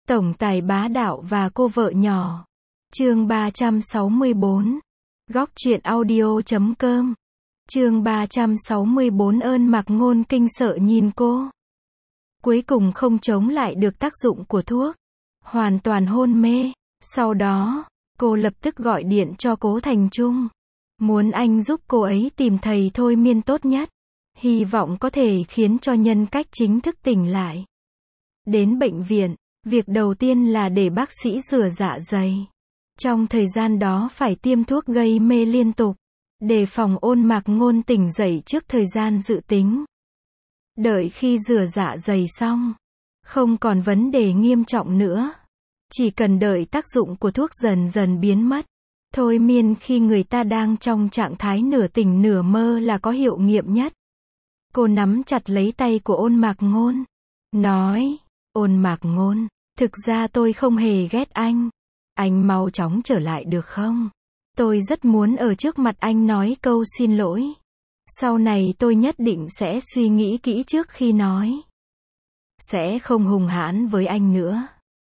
Tổng tài bá đạo và cô vợ nhỏ. Chương 364. Góc truyện audio.com. Chương 364. Ơn Mạc Ngôn kinh sợ nhìn cô. Cuối cùng không chống lại được tác dụng của thuốc. Hoàn toàn hôn mê. Sau đó, cô lập tức gọi điện cho Cố Thành Trung. Muốn anh giúp cô ấy tìm thầy thôi miên tốt nhất. Hy vọng có thể khiến cho nhân cách chính thức tỉnh lại. Đến bệnh viện, việc đầu tiên là để bác sĩ rửa dạ dày. Trong thời gian đó phải tiêm thuốc gây mê liên tục, đề phòng Ôn Mạc Ngôn tỉnh dậy trước thời gian dự tính. Đợi khi rửa dạ dày xong, không còn vấn đề nghiêm trọng nữa. Chỉ cần đợi tác dụng của thuốc dần dần biến mất. Thôi miên khi người ta đang trong trạng thái nửa tỉnh nửa mơ là có hiệu nghiệm nhất. Cô nắm chặt lấy tay của Ôn Mạc Ngôn. Nói, Ôn Mạc Ngôn, thực ra tôi không hề ghét anh. Anh mau chóng trở lại được không? Tôi rất muốn ở trước mặt anh nói câu xin lỗi. Sau này tôi nhất định sẽ suy nghĩ kỹ trước khi nói. Sẽ không hung hãn với anh nữa.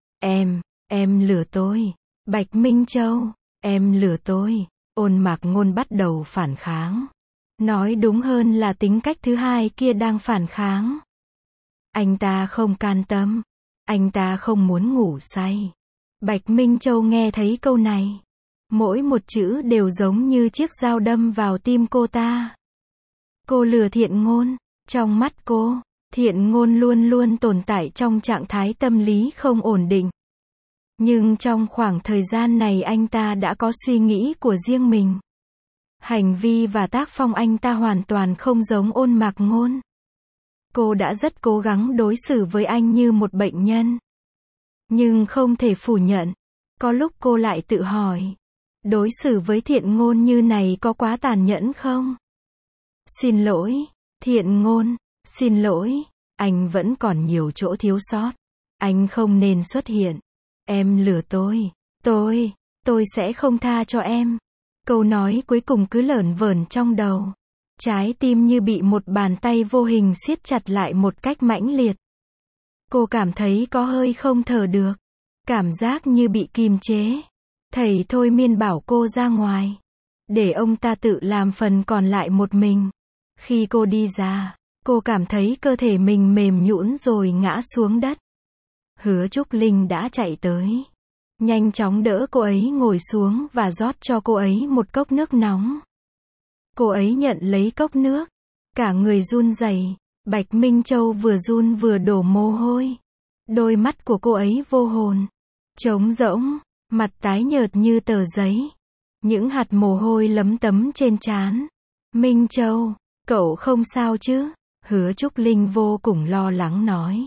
Em lừa tôi. Bạch Minh Châu, em lừa tôi. Ôn Mạc Ngôn bắt đầu phản kháng. Nói đúng hơn là tính cách thứ hai kia đang phản kháng. Anh ta không can tâm. Anh ta không muốn ngủ say. Bạch Minh Châu nghe thấy câu này. Mỗi một chữ đều giống như chiếc dao đâm vào tim cô ta. Cô lừa Thiện Ngôn. Trong mắt cô, Thiện Ngôn luôn luôn tồn tại trong trạng thái tâm lý không ổn định. Nhưng trong khoảng thời gian này anh ta đã có suy nghĩ của riêng mình. Hành vi và tác phong anh ta hoàn toàn không giống Ôn Mạc Ngôn. Cô đã rất cố gắng đối xử với anh như một bệnh nhân. Nhưng không thể phủ nhận. Có lúc cô lại tự hỏi. Đối xử với Thiện Ngôn như này có quá tàn nhẫn không? Xin lỗi, Thiện Ngôn. Xin lỗi. Anh vẫn còn nhiều chỗ thiếu sót. Anh không nên xuất hiện. Em lừa tôi. Tôi sẽ không tha cho em. Câu nói cuối cùng cứ lởn vởn trong đầu. Trái tim như bị một bàn tay vô hình siết chặt lại một cách mãnh liệt. Cô cảm thấy có hơi không thở được. Cảm giác như bị kìm chế. Thầy thôi miên bảo cô ra ngoài. Để ông ta tự làm phần còn lại một mình. Khi cô đi ra, cô cảm thấy cơ thể mình mềm nhũn rồi ngã xuống đất. Hứa Trúc Linh đã chạy tới. Nhanh chóng đỡ cô ấy ngồi xuống và rót cho cô ấy một cốc nước nóng. Cô ấy nhận lấy cốc nước. Cả người run rẩy. Bạch Minh Châu vừa run vừa đổ mồ hôi. Đôi mắt của cô ấy vô hồn. Trống rỗng. Mặt tái nhợt như tờ giấy. Những hạt mồ hôi lấm tấm trên trán. Minh Châu, cậu không sao chứ? Hứa Trúc Linh vô cùng lo lắng nói.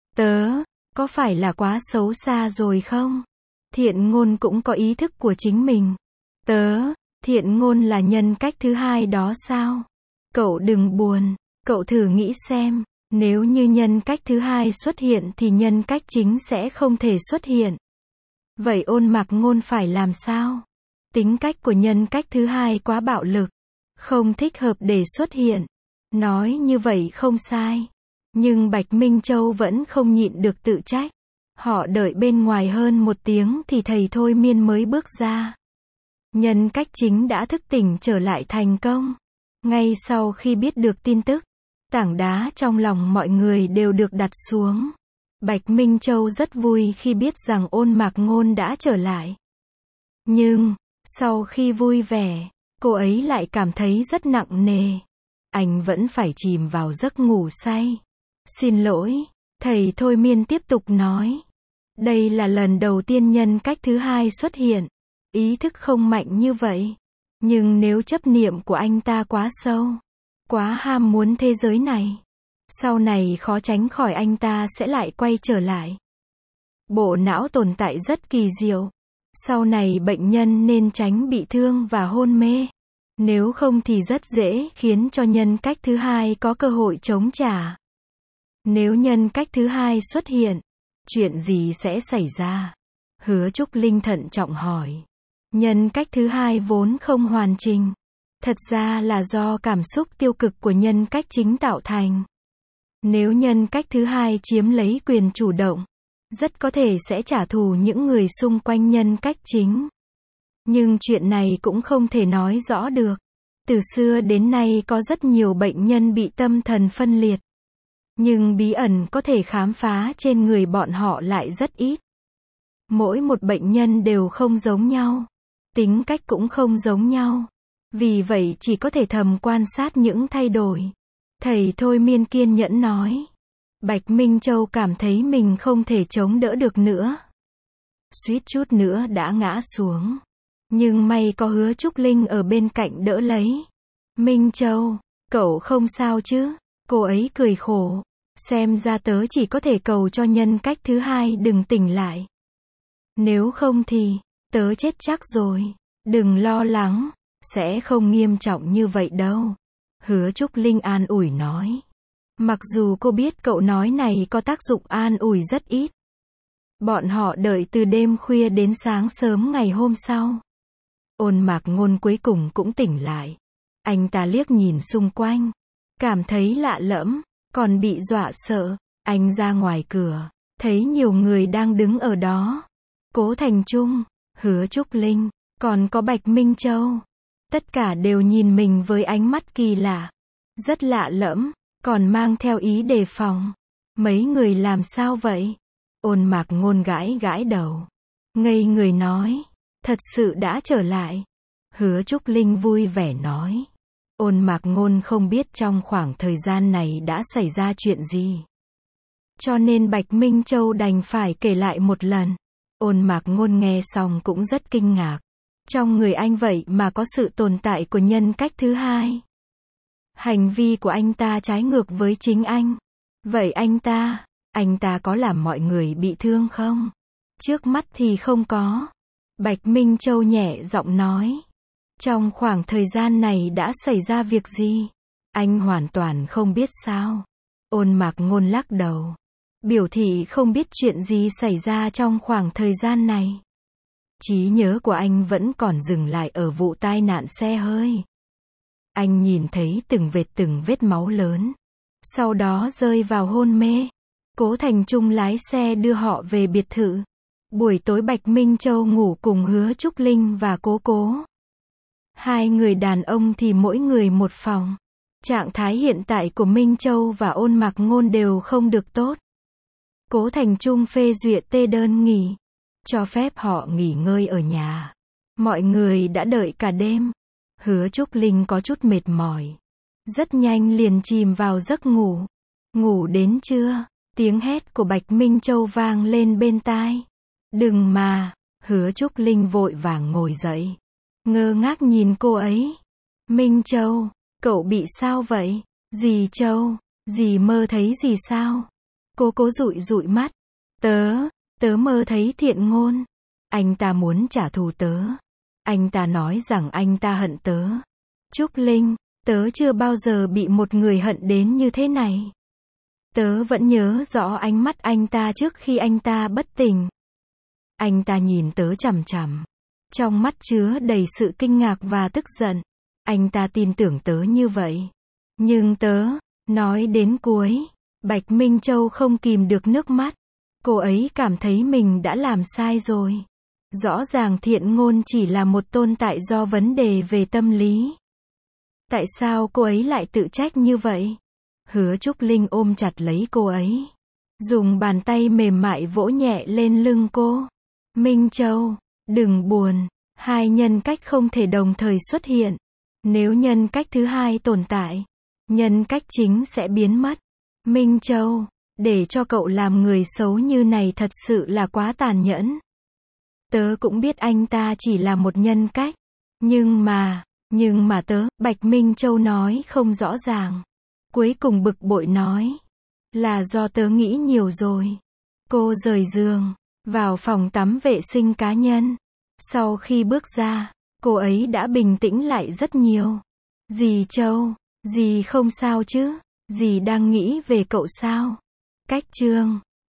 Có phải là quá xấu xa rồi không? Thiện Ngôn cũng có ý thức của chính mình. Thiện Ngôn là nhân cách thứ hai đó sao? Cậu đừng buồn, cậu thử nghĩ xem, nếu như nhân cách thứ hai xuất hiện thì nhân cách chính sẽ không thể xuất hiện. Vậy Ôn Mạc Ngôn phải làm sao? Tính cách của nhân cách thứ hai quá bạo lực, không thích hợp để xuất hiện. Nói như vậy không sai. Nhưng Bạch Minh Châu vẫn không nhịn được tự trách. Họ đợi bên ngoài hơn một tiếng thì thầy thôi miên mới bước ra. Nhân cách chính đã thức tỉnh trở lại thành công. Ngay sau khi biết được tin tức, tảng đá trong lòng mọi người đều được đặt xuống. Bạch Minh Châu rất vui khi biết rằng Ôn Mạc Ngôn đã trở lại. Nhưng, sau khi vui vẻ, cô ấy lại cảm thấy rất nặng nề. Anh vẫn phải chìm vào giấc ngủ say. Xin lỗi, thầy thôi miên tiếp tục nói. Đây là lần đầu tiên nhân cách thứ hai xuất hiện. Ý thức không mạnh như vậy. Nhưng nếu chấp niệm của anh ta quá sâu, quá ham muốn thế giới này, sau này khó tránh khỏi anh ta sẽ lại quay trở lại. Bộ não tồn tại rất kỳ diệu. Sau này bệnh nhân nên tránh bị thương và hôn mê. Nếu không thì rất dễ khiến cho nhân cách thứ hai có cơ hội chống trả. Nếu nhân cách thứ hai xuất hiện, chuyện gì sẽ xảy ra? Hứa Trúc Linh thận trọng hỏi. Nhân cách thứ hai vốn không hoàn chỉnh. Thật ra là do cảm xúc tiêu cực của nhân cách chính tạo thành. Nếu nhân cách thứ hai chiếm lấy quyền chủ động, rất có thể sẽ trả thù những người xung quanh nhân cách chính. Nhưng chuyện này cũng không thể nói rõ được. Từ xưa đến nay có rất nhiều bệnh nhân bị tâm thần phân liệt. Nhưng bí ẩn có thể khám phá trên người bọn họ lại rất ít. Mỗi một bệnh nhân đều không giống nhau. Tính cách cũng không giống nhau. Vì vậy chỉ có thể thầm quan sát những thay đổi. Thầy thôi miên kiên nhẫn nói. Bạch Minh Châu cảm thấy mình không thể chống đỡ được nữa. Suýt chút nữa đã ngã xuống. Nhưng may có Hứa Trúc Linh ở bên cạnh đỡ lấy. Minh Châu, cậu không sao chứ? Cô ấy cười khổ. Xem ra tớ chỉ có thể cầu cho nhân cách thứ hai đừng tỉnh lại. Nếu không thì, tớ chết chắc rồi. Đừng lo lắng, sẽ không nghiêm trọng như vậy đâu. Hứa Trúc Linh an ủi nói. Mặc dù cô biết cậu nói này có tác dụng an ủi rất ít. Bọn họ đợi từ đêm khuya đến sáng sớm ngày hôm sau. Ôn Mạc Ngôn cuối cùng cũng tỉnh lại. Anh ta liếc nhìn xung quanh. Cảm thấy lạ lẫm, còn bị dọa sợ. Anh ra ngoài cửa, thấy nhiều người đang đứng ở đó. Cố Thành Trung, Hứa Trúc Linh, còn có Bạch Minh Châu. Tất cả đều nhìn mình với ánh mắt kỳ lạ. Rất lạ lẫm, còn mang theo ý đề phòng. Mấy người làm sao vậy? Ôn Mạc Ngôn gãi gãi đầu. Ngây người nói. Thật sự đã trở lại. Hứa Trúc Linh vui vẻ nói. Ôn Mạc Ngôn không biết trong khoảng thời gian này đã xảy ra chuyện gì. Cho nên Bạch Minh Châu đành phải kể lại một lần. Ôn Mạc Ngôn nghe xong cũng rất kinh ngạc. Trong người anh vậy mà có sự tồn tại của nhân cách thứ hai. Hành vi của anh ta trái ngược với chính anh. Vậy anh ta có làm mọi người bị thương không? Trước mắt thì không có. Bạch Minh Châu nhẹ giọng nói. Trong khoảng thời gian này đã xảy ra việc gì? Anh hoàn toàn không biết sao? Ôn Mạc Ngôn lắc đầu. Biểu thị không biết chuyện gì xảy ra trong khoảng thời gian này. Trí nhớ của anh vẫn còn dừng lại ở vụ tai nạn xe hơi. Anh nhìn thấy từng vết máu lớn. Sau đó rơi vào hôn mê. Cố Thành Trung lái xe đưa họ về biệt thự. Buổi tối Bạch Minh Châu ngủ cùng Hứa Trúc Linh và Cố. Hai người đàn ông thì mỗi người một phòng. Trạng thái hiện tại của Minh Châu và Ôn Mạc Ngôn đều không được tốt. Cố Thành Trung phê duyệt tê đơn nghỉ. Cho phép họ nghỉ ngơi ở nhà. Mọi người đã đợi cả đêm. Hứa Trúc Linh có chút mệt mỏi. Rất nhanh liền chìm vào giấc ngủ. Ngủ đến trưa, tiếng hét của Bạch Minh Châu vang lên bên tai. Đừng mà, Hứa Trúc Linh vội vàng ngồi dậy. Ngơ ngác nhìn cô ấy. Minh Châu, cậu bị sao vậy? Dì Châu, dì mơ thấy gì sao? Cố dụi mắt. Tớ mơ thấy Thiện Ngôn. Anh ta muốn trả thù tớ. Anh ta nói rằng anh ta hận tớ. Trúc Linh, tớ chưa bao giờ bị một người hận đến như thế này. Tớ vẫn nhớ rõ ánh mắt anh ta trước khi anh ta bất tỉnh. Anh ta nhìn tớ chằm chằm. Trong mắt chứa đầy sự kinh ngạc và tức giận. Anh ta tin tưởng tớ như vậy. Nhưng tớ, nói đến cuối, Bạch Minh Châu không kìm được nước mắt. Cô ấy cảm thấy mình đã làm sai rồi. Rõ ràng Thiện Ngôn chỉ là một tồn tại do vấn đề về tâm lý. Tại sao cô ấy lại tự trách như vậy? Hứa Trúc Linh ôm chặt lấy cô ấy. Dùng bàn tay mềm mại vỗ nhẹ lên lưng cô. Minh Châu, đừng buồn. Hai nhân cách không thể đồng thời xuất hiện. Nếu nhân cách thứ hai tồn tại, nhân cách chính sẽ biến mất. Minh Châu, để cho cậu làm người xấu như này thật sự là quá tàn nhẫn. Tớ cũng biết anh ta chỉ là một nhân cách. Nhưng mà tớ, Bạch Minh Châu nói không rõ ràng. Cuối cùng bực bội nói. Là do tớ nghĩ nhiều rồi. Cô rời giường, vào phòng tắm vệ sinh cá nhân. Sau khi bước ra, cô ấy đã bình tĩnh lại rất nhiều. Dì Châu, dì không sao chứ? Dì đang nghĩ về cậu sao? Cách chương